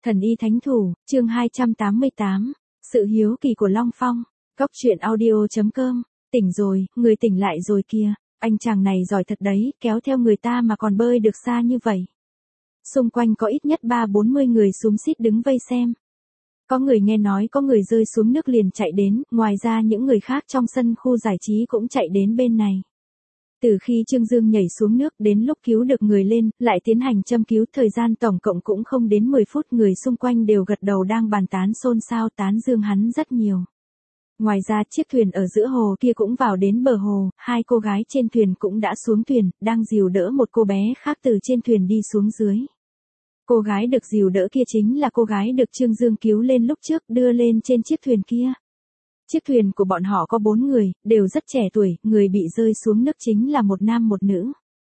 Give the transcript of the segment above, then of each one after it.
Thần y thánh thủ, chương 288, sự hiếu kỳ của Long Phong, Cóc truyện audio.com, tỉnh rồi, người tỉnh lại rồi kìa, anh chàng này giỏi thật đấy, kéo theo người ta mà còn bơi được xa như vậy. Xung quanh có ít nhất 30-40 người xúm xít đứng vây xem. Có người nghe nói có người rơi xuống nước liền chạy đến, ngoài ra những người khác trong sân khu giải trí cũng chạy đến bên này. Từ khi Trương Dương nhảy xuống nước đến lúc cứu được người lên, lại tiến hành châm cứu, thời gian tổng cộng cũng không đến 10 phút, người xung quanh đều gật đầu đang bàn tán xôn xao tán dương hắn rất nhiều. Ngoài ra chiếc thuyền ở giữa hồ kia cũng vào đến bờ hồ, hai cô gái trên thuyền cũng đã xuống thuyền, đang dìu đỡ một cô bé khác từ trên thuyền đi xuống dưới. Cô gái được dìu đỡ kia chính là cô gái được Trương Dương cứu lên lúc trước, đưa lên trên chiếc thuyền kia. Chiếc thuyền của bọn họ có 4 người, đều rất trẻ tuổi, người bị rơi xuống nước chính là một nam một nữ.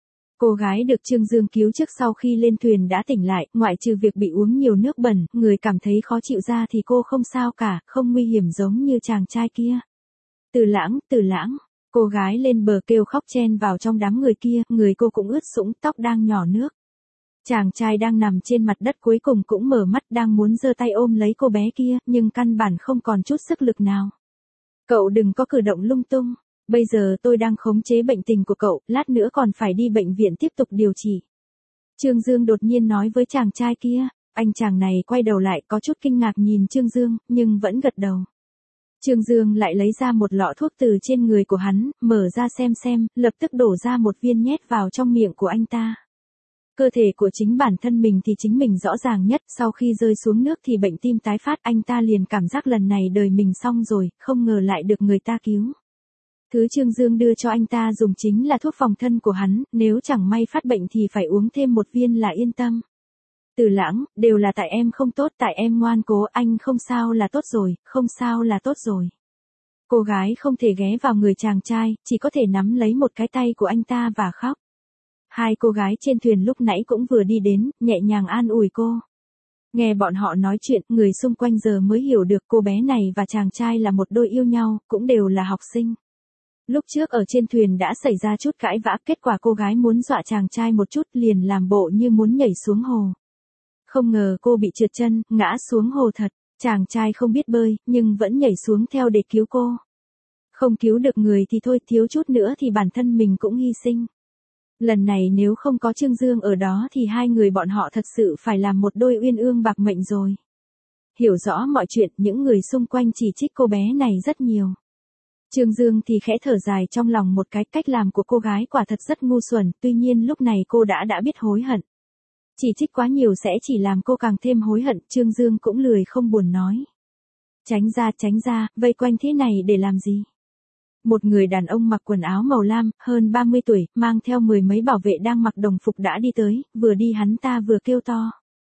Cô gái được Trương Dương cứu trước sau khi lên thuyền đã tỉnh lại, ngoại trừ việc bị uống nhiều nước bẩn, người cảm thấy khó chịu ra thì cô không sao cả, không nguy hiểm giống như chàng trai kia. Từ lãng, cô gái lên bờ kêu khóc chen vào trong đám người kia, người cô cũng ướt sũng, tóc đang nhỏ nước. Chàng trai đang nằm trên mặt đất cuối cùng cũng mở mắt, đang muốn giơ tay ôm lấy cô bé kia, nhưng căn bản không còn chút sức lực nào. Cậu đừng có cử động lung tung, bây giờ tôi đang khống chế bệnh tình của cậu, lát nữa còn phải đi bệnh viện tiếp tục điều trị. Trương Dương đột nhiên nói với chàng trai kia, anh chàng này quay đầu lại có chút kinh ngạc nhìn Trương Dương, nhưng vẫn gật đầu. Trương Dương lại lấy ra một lọ thuốc từ trên người của hắn, mở ra xem, lập tức đổ ra một viên nhét vào trong miệng của anh ta. Cơ thể của chính bản thân mình thì chính mình rõ ràng nhất, sau khi rơi xuống nước thì bệnh tim tái phát, anh ta liền cảm giác lần này đời mình xong rồi, không ngờ lại được người ta cứu. Thứ Trương Dương đưa cho anh ta dùng chính là thuốc phòng thân của hắn, nếu chẳng may phát bệnh thì phải uống thêm một viên là yên tâm. Từ lãng, đều là tại em không tốt, tại em ngoan cố, anh không sao là tốt rồi, không sao là tốt rồi. Cô gái không thể ghé vào người chàng trai, chỉ có thể nắm lấy một cái tay của anh ta và khóc. Hai cô gái trên thuyền lúc nãy cũng vừa đi đến, nhẹ nhàng an ủi cô. Nghe bọn họ nói chuyện, người xung quanh giờ mới hiểu được cô bé này và chàng trai là một đôi yêu nhau, cũng đều là học sinh. Lúc trước ở trên thuyền đã xảy ra chút cãi vã, kết quả cô gái muốn dọa chàng trai một chút liền làm bộ như muốn nhảy xuống hồ. Không ngờ cô bị trượt chân, ngã xuống hồ thật, chàng trai không biết bơi, nhưng vẫn nhảy xuống theo để cứu cô. Không cứu được người thì thôi, thiếu chút nữa thì bản thân mình cũng hy sinh. Lần này nếu không có Trương Dương ở đó thì hai người bọn họ thật sự phải làm một đôi uyên ương bạc mệnh rồi. Hiểu rõ mọi chuyện, những người xung quanh chỉ trích cô bé này rất nhiều. Trương Dương thì khẽ thở dài trong lòng một cái, cách làm của cô gái quả thật rất ngu xuẩn, tuy nhiên lúc này cô đã biết hối hận. Chỉ trích quá nhiều sẽ chỉ làm cô càng thêm hối hận, Trương Dương cũng lười không buồn nói. Tránh ra, vây quanh thế này để làm gì? Một người đàn ông mặc quần áo màu lam, hơn 30 tuổi, mang theo 10 mấy bảo vệ đang mặc đồng phục đã đi tới, vừa đi hắn ta vừa kêu to.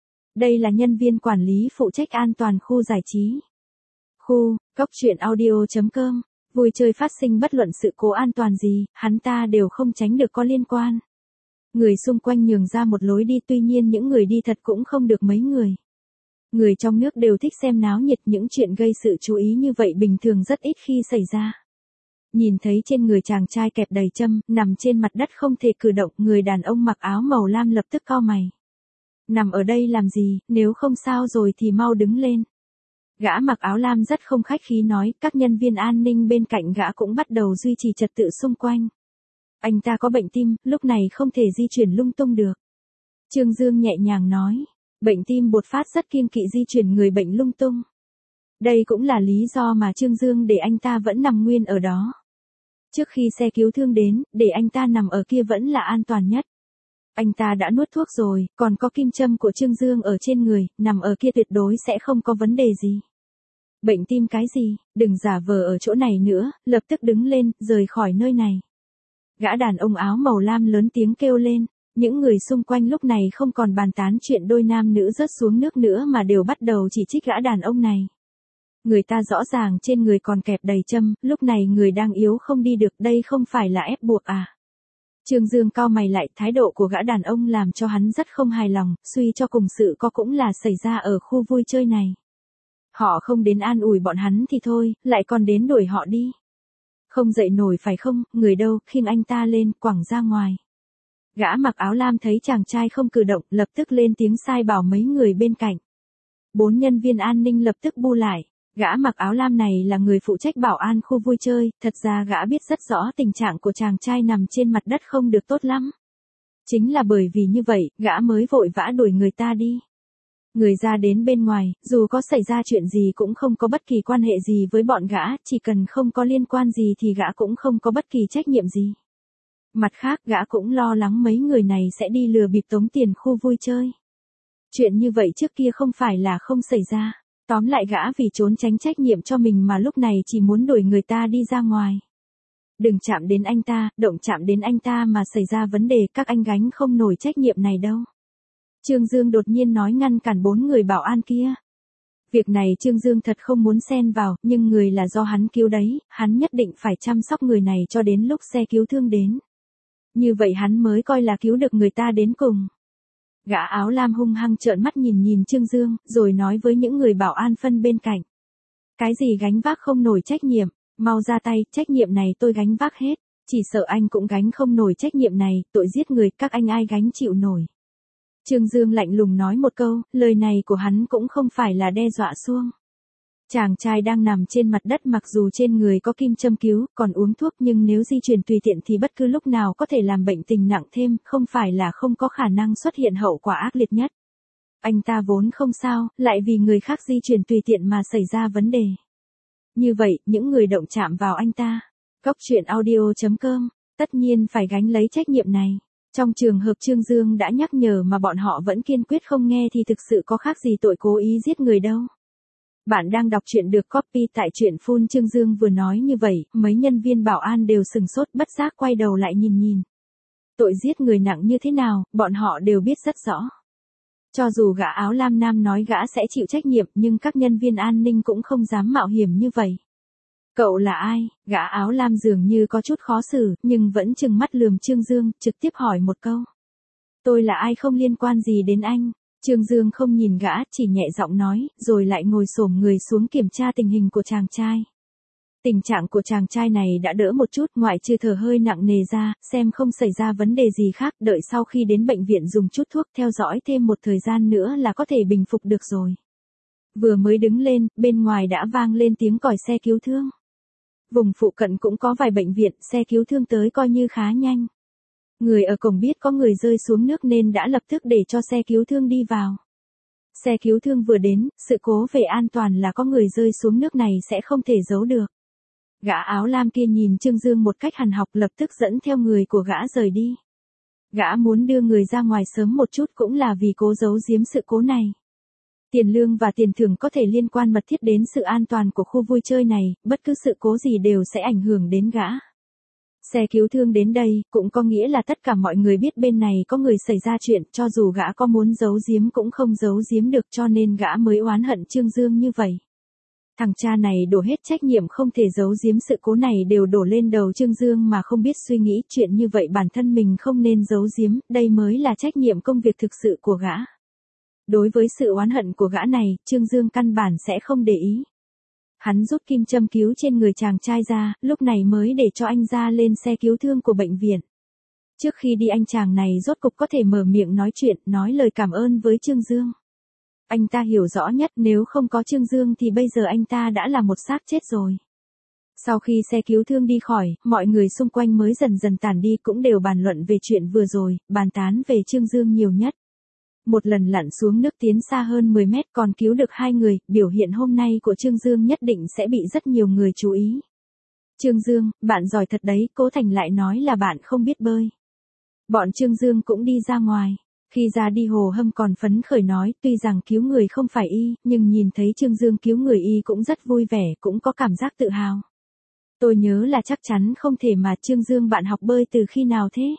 Đây là nhân viên quản lý phụ trách an toàn khu giải trí. Cóc truyện audio.com, vui chơi phát sinh bất luận sự cố an toàn gì, hắn ta đều không tránh được có liên quan. Người xung quanh nhường ra một lối đi, tuy nhiên những người đi thật cũng không được mấy người. Người trong nước đều thích xem náo nhiệt, những chuyện gây sự chú ý như vậy bình thường rất ít khi xảy ra. Nhìn thấy trên người chàng trai kẹp đầy châm, nằm trên mặt đất không thể cử động, người đàn ông mặc áo màu lam lập tức cau mày. Nằm ở đây làm gì, nếu không sao rồi thì mau đứng lên. Gã mặc áo lam rất không khách khí nói, các nhân viên an ninh bên cạnh gã cũng bắt đầu duy trì trật tự xung quanh. Anh ta có bệnh tim, lúc này không thể di chuyển lung tung được. Trương Dương nhẹ nhàng nói, bệnh tim bột phát rất kiêng kỵ di chuyển người bệnh lung tung. Đây cũng là lý do mà Trương Dương để anh ta vẫn nằm nguyên ở đó. Trước khi xe cứu thương đến, để anh ta nằm ở kia vẫn là an toàn nhất. Anh ta đã nuốt thuốc rồi, còn có kim châm của Trương Dương ở trên người, nằm ở kia tuyệt đối sẽ không có vấn đề gì. Bệnh tim cái gì, đừng giả vờ ở chỗ này nữa, lập tức đứng lên, rời khỏi nơi này. Gã đàn ông áo màu lam lớn tiếng kêu lên, những người xung quanh lúc này không còn bàn tán chuyện đôi nam nữ rớt xuống nước nữa mà đều bắt đầu chỉ trích gã đàn ông này. Người ta rõ ràng trên người còn kẹp đầy châm, lúc này người đang yếu không đi được, đây không phải là ép buộc à? Trương Dương cau mày lại, thái độ của gã đàn ông làm cho hắn rất không hài lòng, suy cho cùng sự có cũng là xảy ra ở khu vui chơi này. Họ không đến an ủi bọn hắn thì thôi, lại còn đến đuổi họ đi. Không dậy nổi phải không, người đâu, khiêng anh ta lên, quẳng ra ngoài. Gã mặc áo lam thấy chàng trai không cử động, lập tức lên tiếng sai bảo mấy người bên cạnh. 4 nhân viên an ninh lập tức bu lại. Gã mặc áo lam này là người phụ trách bảo an khu vui chơi, thật ra gã biết rất rõ tình trạng của chàng trai nằm trên mặt đất không được tốt lắm. Chính là bởi vì như vậy, gã mới vội vã đuổi người ta đi. Người ra đến bên ngoài, dù có xảy ra chuyện gì cũng không có bất kỳ quan hệ gì với bọn gã, chỉ cần không có liên quan gì thì gã cũng không có bất kỳ trách nhiệm gì. Mặt khác, gã cũng lo lắng mấy người này sẽ đi lừa bịp tống tiền khu vui chơi. Chuyện như vậy trước kia không phải là không xảy ra. Tóm lại gã vì trốn tránh trách nhiệm cho mình mà lúc này chỉ muốn đuổi người ta đi ra ngoài. Đừng chạm đến anh ta, động chạm đến anh ta mà xảy ra vấn đề, các anh gánh không nổi trách nhiệm này đâu. Trương Dương đột nhiên nói ngăn cản 4 người bảo an kia. Việc này Trương Dương thật không muốn xen vào, nhưng người là do hắn cứu đấy, hắn nhất định phải chăm sóc người này cho đến lúc xe cứu thương đến. Như vậy hắn mới coi là cứu được người ta đến cùng. Gã áo lam hung hăng trợn mắt nhìn Trương Dương, rồi nói với những người bảo an phân bên cạnh. Cái gì gánh vác không nổi trách nhiệm, mau ra tay, trách nhiệm này tôi gánh vác hết, chỉ sợ anh cũng gánh không nổi trách nhiệm này, tội giết người, các anh ai gánh chịu nổi. Trương Dương lạnh lùng nói một câu, lời này của hắn cũng không phải là đe dọa xuông. Chàng trai đang nằm trên mặt đất mặc dù trên người có kim châm cứu, còn uống thuốc nhưng nếu di chuyển tùy tiện thì bất cứ lúc nào có thể làm bệnh tình nặng thêm, không phải là không có khả năng xuất hiện hậu quả ác liệt nhất. Anh ta vốn không sao, lại vì người khác di chuyển tùy tiện mà xảy ra vấn đề. Như vậy, những người động chạm vào anh ta, Cóc truyện audio.com, tất nhiên phải gánh lấy trách nhiệm này. Trong trường hợp Trương Dương đã nhắc nhở mà bọn họ vẫn kiên quyết không nghe thì thực sự có khác gì tội cố ý giết người đâu. Bạn đang đọc truyện được copy tại truyện full. Trương Dương vừa nói như vậy, mấy nhân viên bảo an đều sừng sốt bất giác quay đầu lại nhìn. Tội giết người nặng như thế nào, bọn họ đều biết rất rõ. Cho dù gã áo lam nam nói gã sẽ chịu trách nhiệm nhưng các nhân viên an ninh cũng không dám mạo hiểm như vậy. Cậu là ai? Gã áo lam dường như có chút khó xử, nhưng vẫn trừng mắt lườm Trương Dương, trực tiếp hỏi một câu. Tôi là ai không liên quan gì đến anh? Trương Dương không nhìn gã, chỉ nhẹ giọng nói, rồi lại ngồi xổm người xuống kiểm tra tình hình của chàng trai. Tình trạng của chàng trai này đã đỡ một chút, ngoại trừ thở hơi nặng nề ra, xem không xảy ra vấn đề gì khác, đợi sau khi đến bệnh viện dùng chút thuốc theo dõi thêm một thời gian nữa là có thể bình phục được rồi. Vừa mới đứng lên, bên ngoài đã vang lên tiếng còi xe cứu thương. Vùng phụ cận cũng có vài bệnh viện, xe cứu thương tới coi như khá nhanh. Người ở cổng biết có người rơi xuống nước nên đã lập tức để cho xe cứu thương đi vào. Xe cứu thương vừa đến, sự cố về an toàn là có người rơi xuống nước này sẽ không thể giấu được. Gã áo lam kia nhìn Trương Dương một cách hằn học lập tức dẫn theo người của gã rời đi. Gã muốn đưa người ra ngoài sớm một chút cũng là vì cố giấu giếm sự cố này. Tiền lương và tiền thưởng có thể liên quan mật thiết đến sự an toàn của khu vui chơi này, bất cứ sự cố gì đều sẽ ảnh hưởng đến gã. Xe cứu thương đến đây, cũng có nghĩa là tất cả mọi người biết bên này có người xảy ra chuyện, cho dù gã có muốn giấu giếm cũng không giấu giếm được cho nên gã mới oán hận Trương Dương như vậy. Thằng cha này đổ hết trách nhiệm không thể giấu giếm sự cố này đều đổ lên đầu Trương Dương mà không biết suy nghĩ chuyện như vậy bản thân mình không nên giấu giếm, đây mới là trách nhiệm công việc thực sự của gã. Đối với sự oán hận của gã này, Trương Dương căn bản sẽ không để ý. Hắn rút kim châm cứu trên người chàng trai ra, lúc này mới để cho anh ra lên xe cứu thương của bệnh viện. Trước khi đi anh chàng này rốt cục có thể mở miệng nói chuyện, nói lời cảm ơn với Trương Dương. Anh ta hiểu rõ nhất nếu không có Trương Dương thì bây giờ anh ta đã là một xác chết rồi. Sau khi xe cứu thương đi khỏi, mọi người xung quanh mới dần dần tản đi cũng đều bàn luận về chuyện vừa rồi, bàn tán về Trương Dương nhiều nhất. Một lần lặn xuống nước tiến xa hơn 10 mét còn cứu được 2 người, biểu hiện hôm nay của Trương Dương nhất định sẽ bị rất nhiều người chú ý. Trương Dương, bạn giỏi thật đấy, Cố Thành lại nói là bạn không biết bơi. Bọn Trương Dương cũng đi ra ngoài. Khi ra đi Hồ Hâm còn phấn khởi nói, tuy rằng cứu người không phải y, nhưng nhìn thấy Trương Dương cứu người y cũng rất vui vẻ, cũng có cảm giác tự hào. Tôi nhớ là chắc chắn không thể mà Trương Dương bạn học bơi từ khi nào thế?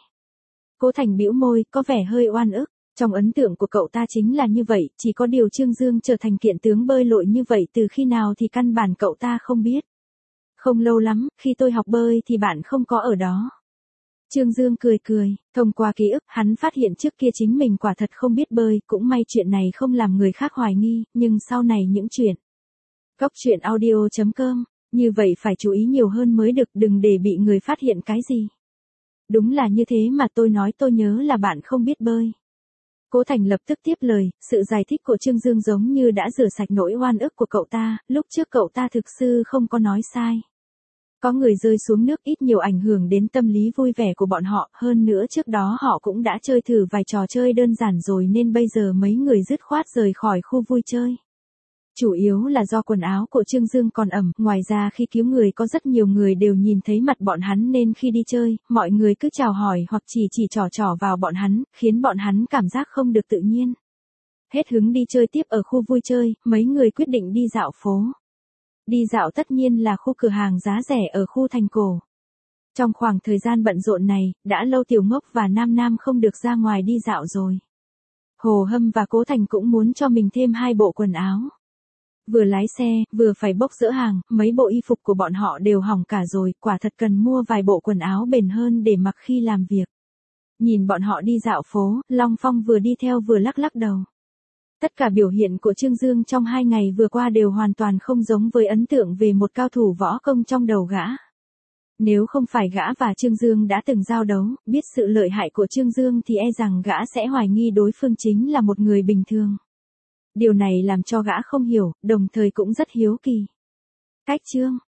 Cố Thành bĩu môi, có vẻ hơi oan ức. Trong ấn tượng của cậu ta chính là như vậy, chỉ có điều Trương Dương trở thành kiện tướng bơi lội như vậy từ khi nào thì căn bản cậu ta không biết. Không lâu lắm, khi tôi học bơi thì bạn không có ở đó. Trương Dương cười, thông qua ký ức, hắn phát hiện trước kia chính mình quả thật không biết bơi, cũng may chuyện này không làm người khác hoài nghi, nhưng sau này những chuyện. Cóc truyện audio.com, như vậy phải chú ý nhiều hơn mới được, đừng để bị người phát hiện cái gì. Đúng là như thế mà tôi nói tôi nhớ là bạn không biết bơi. Cố Thành lập tức tiếp lời, sự giải thích của Trương Dương giống như đã rửa sạch nỗi oan ức của cậu ta, lúc trước cậu ta thực sự không có nói sai. Có người rơi xuống nước ít nhiều ảnh hưởng đến tâm lý vui vẻ của bọn họ, hơn nữa trước đó họ cũng đã chơi thử vài trò chơi đơn giản rồi nên bây giờ mấy người dứt khoát rời khỏi khu vui chơi. Chủ yếu là do quần áo của Trương Dương còn ẩm, ngoài ra khi cứu người có rất nhiều người đều nhìn thấy mặt bọn hắn nên khi đi chơi, mọi người cứ chào hỏi hoặc chỉ trỏ vào bọn hắn, khiến bọn hắn cảm giác không được tự nhiên. Hết hứng đi chơi tiếp ở khu vui chơi, mấy người quyết định đi dạo phố. Đi dạo tất nhiên là khu cửa hàng giá rẻ ở khu thành cổ. Trong khoảng thời gian bận rộn này, đã lâu Tiểu Ngốc và Nam Nam không được ra ngoài đi dạo rồi. Hồ Hâm và Cố Thành cũng muốn cho mình thêm 2 bộ quần áo. Vừa lái xe, vừa phải bốc dỡ hàng, mấy bộ y phục của bọn họ đều hỏng cả rồi, quả thật cần mua vài bộ quần áo bền hơn để mặc khi làm việc. Nhìn bọn họ đi dạo phố, Long Phong vừa đi theo vừa lắc lắc đầu. Tất cả biểu hiện của Trương Dương trong 2 ngày vừa qua đều hoàn toàn không giống với ấn tượng về một cao thủ võ công trong đầu gã. Nếu không phải gã và Trương Dương đã từng giao đấu, biết sự lợi hại của Trương Dương thì e rằng gã sẽ hoài nghi đối phương chính là một người bình thường. Điều này làm cho gã không hiểu, đồng thời cũng rất hiếu kỳ. Cách Trương